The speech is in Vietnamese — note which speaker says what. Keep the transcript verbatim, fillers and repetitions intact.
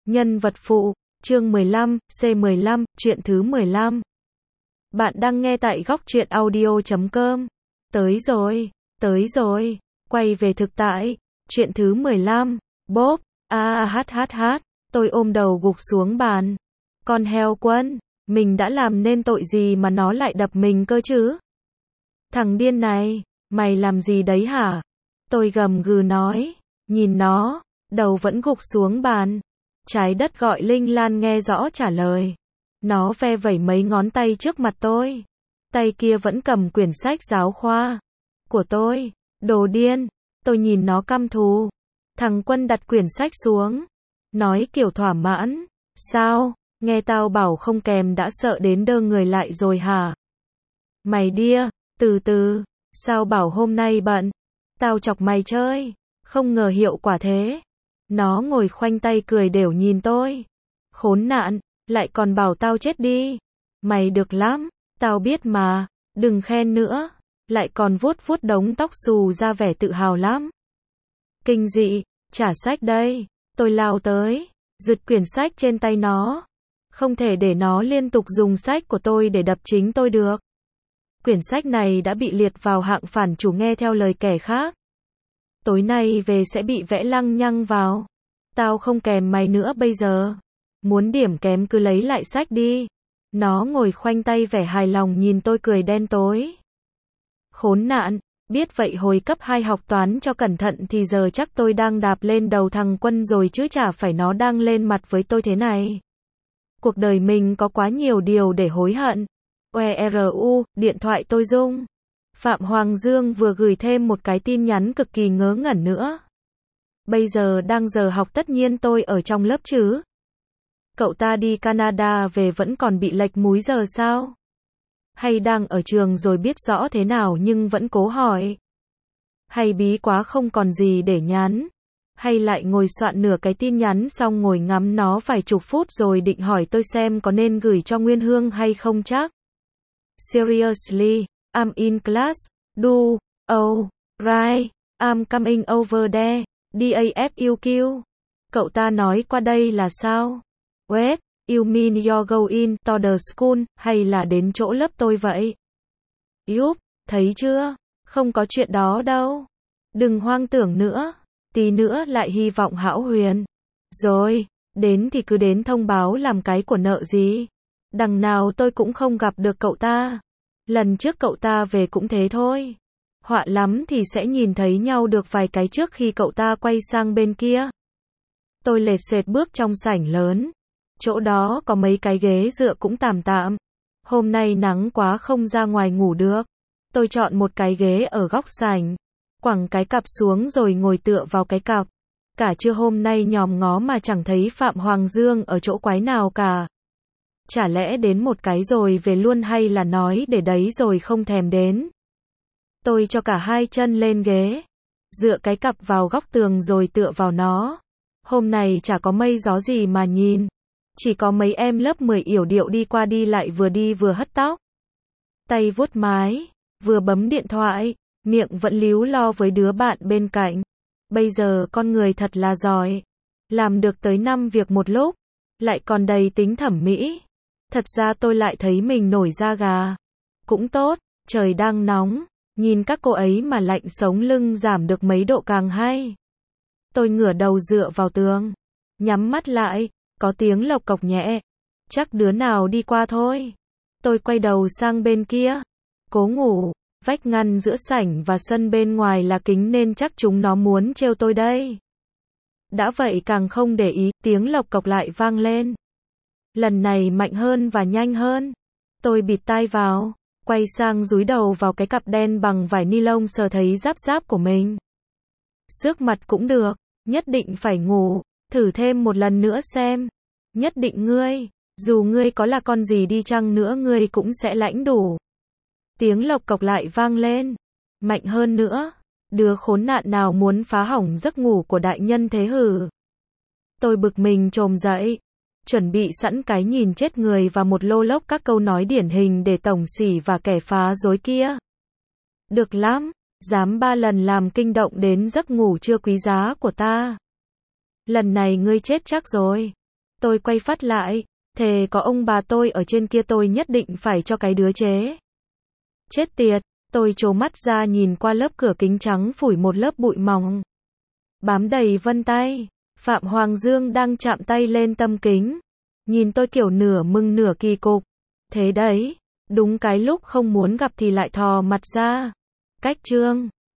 Speaker 1: Nhân vật phụ, chương mười lăm, C mười lăm, chuyện thứ mười lăm. Bạn đang nghe tại góc truyện audio chấm com. Tới rồi, tới rồi, quay về thực tại, chuyện thứ mười lăm, bốp, a a hát hát hát, tôi ôm đầu gục xuống bàn. Con heo quân, mình đã làm nên tội gì mà nó lại đập mình cơ chứ? Thằng điên này, mày làm gì đấy hả? Tôi gầm gừ nói, nhìn nó, đầu vẫn gục xuống bàn. Trái đất gọi Linh Lan nghe rõ trả lời. Nó ve vẩy mấy ngón tay trước mặt tôi. Tay kia vẫn cầm quyển sách giáo khoa của tôi. Đồ điên. Tôi nhìn nó căm thù. Thằng Quân đặt quyển sách xuống. Nói kiểu thỏa mãn. Sao? Nghe tao bảo không kèm đã sợ đến đơ người lại rồi hả? Mày đia, từ từ. Sao bảo hôm nay bận? Tao chọc mày chơi. Không ngờ hiệu quả thế. Nó ngồi khoanh tay cười đều nhìn tôi. Khốn nạn, lại còn bảo tao chết đi. Mày được lắm, tao biết mà, đừng khen nữa. Lại còn vuốt vuốt đống tóc xù ra vẻ tự hào lắm. Kinh dị, trả sách đây. Tôi lao tới, giật quyển sách trên tay nó. Không thể để nó liên tục dùng sách của tôi để đập chính tôi được. Quyển sách này đã bị liệt vào hạng phản chủ nghe theo lời kẻ khác. Tối nay về sẽ bị vẽ lăng nhăng vào. Tao không kèm mày nữa bây giờ. Muốn điểm kém cứ lấy lại sách đi. Nó ngồi khoanh tay vẻ hài lòng nhìn tôi cười đen tối. Khốn nạn, biết vậy hồi cấp hai học toán cho cẩn thận thì giờ chắc tôi đang đạp lên đầu thằng Quân rồi chứ chả phải nó đang lên mặt với tôi thế này. Cuộc đời mình có quá nhiều điều để hối hận. oe rờ u, điện thoại tôi rung. Phạm Hoàng Dương vừa gửi thêm một cái tin nhắn cực kỳ ngớ ngẩn nữa. Bây giờ đang giờ học tất nhiên tôi ở trong lớp chứ. Cậu ta đi Canada về vẫn còn bị lệch múi giờ sao? Hay đang ở trường rồi biết rõ thế nào nhưng vẫn cố hỏi? Hay bí quá không còn gì để nhắn? Hay lại ngồi soạn nửa cái tin nhắn xong ngồi ngắm nó vài chục phút rồi định hỏi tôi xem có nên gửi cho Nguyên Hương hay không chắc? Seriously, I'm in class, do, oh, right, I'm coming over there, dafuq. Cậu ta nói qua đây là sao? Wait, you mean you're going to the school, hay là đến chỗ lớp tôi vậy? Yup, thấy chưa? Không có chuyện đó đâu. Đừng hoang tưởng nữa. Tí nữa lại hy vọng hão huyền. Rồi, đến thì cứ đến thông báo làm cái của nợ gì. Đằng nào tôi cũng không gặp được cậu ta. Lần trước cậu ta về cũng thế thôi. Họa lắm thì sẽ nhìn thấy nhau được vài cái trước khi cậu ta quay sang bên kia. Tôi lệt sệt bước trong sảnh lớn. Chỗ đó có mấy cái ghế dựa cũng tạm tạm. Hôm nay nắng quá không ra ngoài ngủ được. Tôi chọn một cái ghế ở góc sảnh. Quẳng cái cặp xuống rồi ngồi tựa vào cái cặp. Cả trưa hôm nay nhòm ngó mà chẳng thấy Phạm Hoàng Dương ở chỗ quái nào cả. Chả lẽ đến một cái rồi về luôn hay là nói để đấy rồi không thèm đến. Tôi cho cả hai chân lên ghế. Dựa cái cặp vào góc tường rồi tựa vào nó. Hôm nay chả có mây gió gì mà nhìn. Chỉ có mấy em lớp mười yểu điệu đi qua đi lại vừa đi vừa hất tóc. Tay vuốt mái, vừa bấm điện thoại, miệng vẫn líu lo với đứa bạn bên cạnh. Bây giờ con người thật là giỏi. Làm được tới năm việc một lúc. Lại còn đầy tính thẩm mỹ. Thật ra tôi lại thấy mình nổi da gà. Cũng tốt, trời đang nóng. Nhìn các cô ấy mà lạnh sống lưng giảm được mấy độ càng hay. Tôi ngửa đầu dựa vào tường. Nhắm mắt lại. Có tiếng lộc cộc nhẹ. Chắc đứa nào đi qua thôi. Tôi quay đầu sang bên kia. Cố ngủ. Vách ngăn giữa sảnh và sân bên ngoài là kính nên chắc chúng nó muốn trêu tôi đây. Đã vậy càng không để ý, tiếng lộc cộc lại vang lên. Lần này mạnh hơn và nhanh hơn. Tôi bịt tai vào, quay sang dúi đầu vào cái cặp đen bằng vải ni lông sờ thấy giáp giáp của mình. Xước mặt cũng được, nhất định phải ngủ, thử thêm một lần nữa xem. Nhất định ngươi, dù ngươi có là con gì đi chăng nữa ngươi cũng sẽ lãnh đủ. Tiếng lộc cộc lại vang lên, mạnh hơn nữa. Đứa khốn nạn nào muốn phá hỏng giấc ngủ của đại nhân thế hử? Tôi bực mình chồm dậy, chuẩn bị sẵn cái nhìn chết người và một lô lốc các câu nói điển hình để tổng xỉ và kẻ phá rối kia. Được lắm, dám ba lần làm kinh động đến giấc ngủ chưa quý giá của ta. Lần này ngươi chết chắc rồi. Tôi quay phát lại, thề có ông bà tôi ở trên kia tôi nhất định phải cho cái đứa chế. Chết tiệt, tôi trố mắt ra nhìn qua lớp cửa kính trắng phủi một lớp bụi mỏng. Bám đầy vân tay, Phạm Hoàng Dương đang chạm tay lên tấm kính. Nhìn tôi kiểu nửa mừng nửa kỳ cục. Thế đấy, đúng cái lúc không muốn gặp thì lại thò mặt ra. Cách chương